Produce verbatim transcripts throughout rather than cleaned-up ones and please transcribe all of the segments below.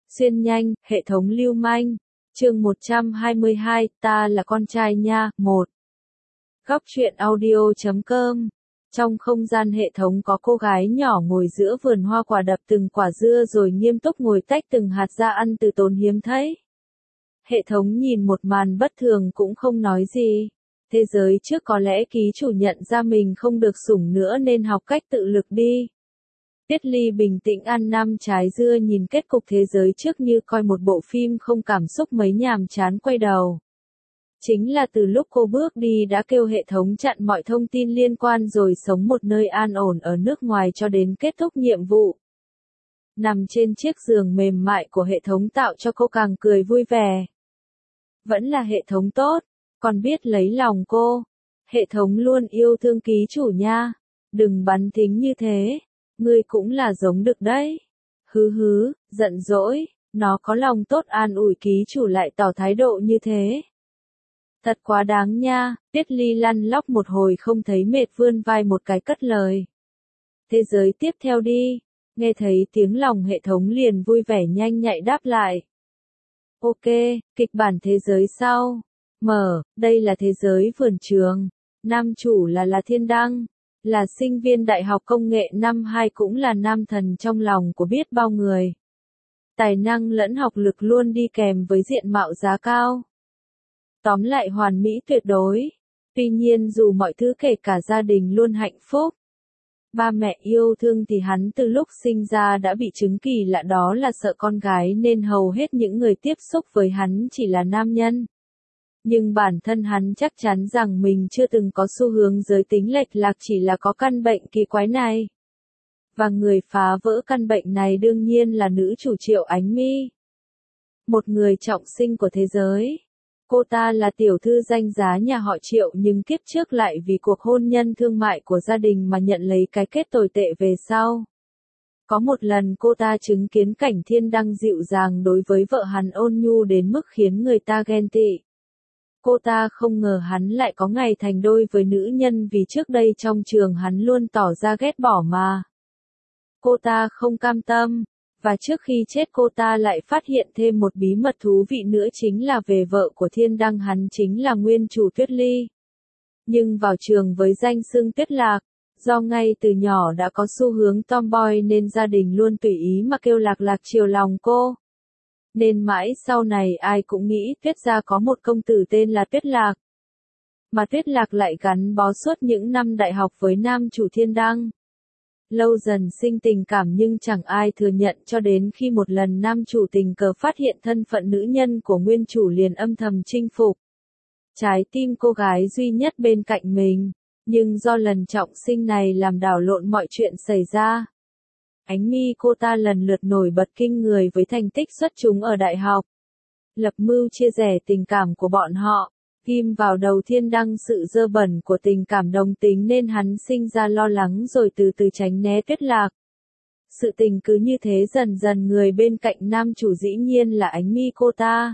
Xuyên nhanh, hệ thống lưu manh. Chương một trăm hai mươi hai, ta là con trai nha, một. Góc truyện audio chấm com. Trong không gian hệ thống có cô gái nhỏ ngồi giữa vườn hoa quả đập từng quả dưa rồi nghiêm túc ngồi tách từng hạt ra ăn từ tốn hiếm thấy. Hệ thống nhìn một màn bất thường cũng không nói gì. Thế giới trước có lẽ ký chủ nhận ra mình không được sủng nữa nên học cách tự lực đi. Tiết Ly bình tĩnh ăn năm trái dưa nhìn kết cục thế giới trước như coi một bộ phim không cảm xúc mấy nhàm chán quay đầu. Chính là từ lúc cô bước đi đã kêu hệ thống chặn mọi thông tin liên quan rồi sống một nơi an ổn ở nước ngoài cho đến kết thúc nhiệm vụ. Nằm trên chiếc giường mềm mại của hệ thống tạo cho cô càng cười vui vẻ. Vẫn là hệ thống tốt, còn biết lấy lòng cô. Hệ thống luôn yêu thương ký chủ nha. Đừng bắn thính như thế. Ngươi cũng là giống được đấy. Hứ hứ, giận dỗi, nó có lòng tốt an ủi ký chủ lại tỏ thái độ như thế. Thật quá đáng nha, Tiết Ly lăn lóc một hồi không thấy mệt vươn vai một cái cất lời. Thế giới tiếp theo đi, nghe thấy tiếng lòng hệ thống liền vui vẻ nhanh nhạy đáp lại. Ok, kịch bản thế giới sau. Mở, đây là thế giới vườn trường. Nam chủ là là Thiên Đăng. Là sinh viên Đại học Công nghệ năm hai cũng là nam thần trong lòng của biết bao người. Tài năng lẫn học lực luôn đi kèm với diện mạo giá cao. Tóm lại hoàn mỹ tuyệt đối. Tuy nhiên dù mọi thứ kể cả gia đình luôn hạnh phúc. Ba mẹ yêu thương thì hắn từ lúc sinh ra đã bị chứng kỳ lạ đó là sợ con gái nên hầu hết những người tiếp xúc với hắn chỉ là nam nhân. Nhưng bản thân hắn chắc chắn rằng mình chưa từng có xu hướng giới tính lệch lạc chỉ là có căn bệnh kỳ quái này. Và người phá vỡ căn bệnh này đương nhiên là nữ chủ Triệu Ánh My. Một người trọng sinh của thế giới. Cô ta là tiểu thư danh giá nhà họ Triệu nhưng kiếp trước lại vì cuộc hôn nhân thương mại của gia đình mà nhận lấy cái kết tồi tệ về sau. Có một lần cô ta chứng kiến cảnh Thiên Đăng dịu dàng đối với vợ hắn ôn nhu đến mức khiến người ta ghen tị. Cô ta không ngờ hắn lại có ngày thành đôi với nữ nhân vì trước đây trong trường hắn luôn tỏ ra ghét bỏ mà. Cô ta không cam tâm, và trước khi chết cô ta lại phát hiện thêm một bí mật thú vị nữa chính là về vợ của Thiên Đăng hắn chính là nguyên chủ Tuyết Ly. Nhưng vào trường với danh xưng Tuyết Lạc, do ngay từ nhỏ đã có xu hướng tomboy nên gia đình luôn tùy ý mà kêu Lạc Lạc chiều lòng cô. Nên mãi sau này ai cũng nghĩ Tuyết gia có một công tử tên là Tuyết Lạc. Mà Tuyết Lạc lại gắn bó suốt những năm đại học với nam chủ Thiên Đăng. Lâu dần sinh tình cảm nhưng chẳng ai thừa nhận cho đến khi một lần nam chủ tình cờ phát hiện thân phận nữ nhân của nguyên chủ liền âm thầm chinh phục. Trái tim cô gái duy nhất bên cạnh mình, nhưng do lần trọng sinh này làm đảo lộn mọi chuyện xảy ra. Ánh mi cô ta lần lượt nổi bật kinh người với thành tích xuất chúng ở đại học. Lập mưu chia rẽ tình cảm của bọn họ, ghim vào đầu Thiên Đăng sự dơ bẩn của tình cảm đồng tính nên hắn sinh ra lo lắng rồi từ từ tránh né Tuyết Lạc. Sự tình cứ như thế dần dần người bên cạnh nam chủ dĩ nhiên là Ánh mi cô ta.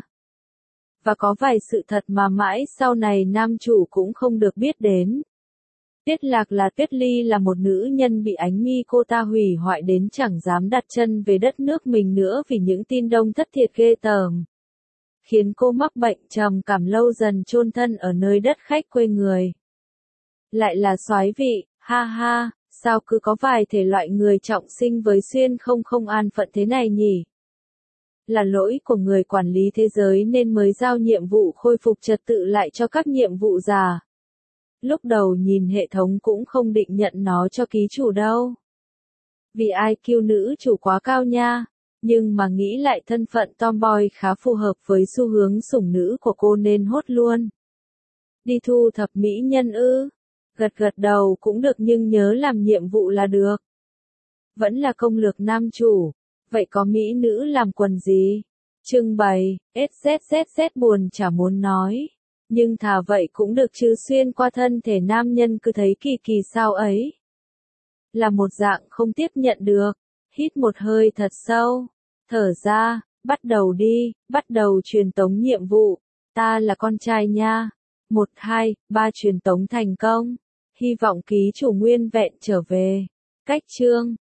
Và có vài sự thật mà mãi sau này nam chủ cũng không được biết đến. Tuyết Lạc là Tuyết Ly là một nữ nhân bị Ánh mi cô ta hủy hoại đến chẳng dám đặt chân về đất nước mình nữa vì những tin đồn thất thiệt ghê tởm. Khiến cô mắc bệnh trầm cảm lâu dần chôn thân ở nơi đất khách quê người. Lại là soái vị, ha ha, sao cứ có vài thể loại người trọng sinh với xuyên không không an phận thế này nhỉ? Là lỗi của người quản lý thế giới nên mới giao nhiệm vụ khôi phục trật tự lại cho các nhiệm vụ già. Lúc đầu nhìn hệ thống cũng không định nhận nó cho ký chủ đâu. Vì i kiu nữ chủ quá cao nha. Nhưng mà nghĩ lại thân phận tomboy khá phù hợp với xu hướng sủng nữ của cô nên hốt luôn. Đi thu thập mỹ nhân ư? Gật gật đầu cũng được nhưng nhớ làm nhiệm vụ là được. Vẫn là công lược nam chủ. Vậy có mỹ nữ làm quần gì? Trưng bày, xxxx buồn chả muốn nói. Nhưng thà vậy cũng được chứ xuyên qua thân thể nam nhân cứ thấy kỳ kỳ sao ấy. Là một dạng không tiếp nhận được. Hít một hơi thật sâu, thở ra, bắt đầu đi, bắt đầu truyền tống nhiệm vụ, ta là con trai nha. Một, hai, ba truyền tống thành công. Hy vọng ký chủ nguyên vẹn trở về. Cách chương.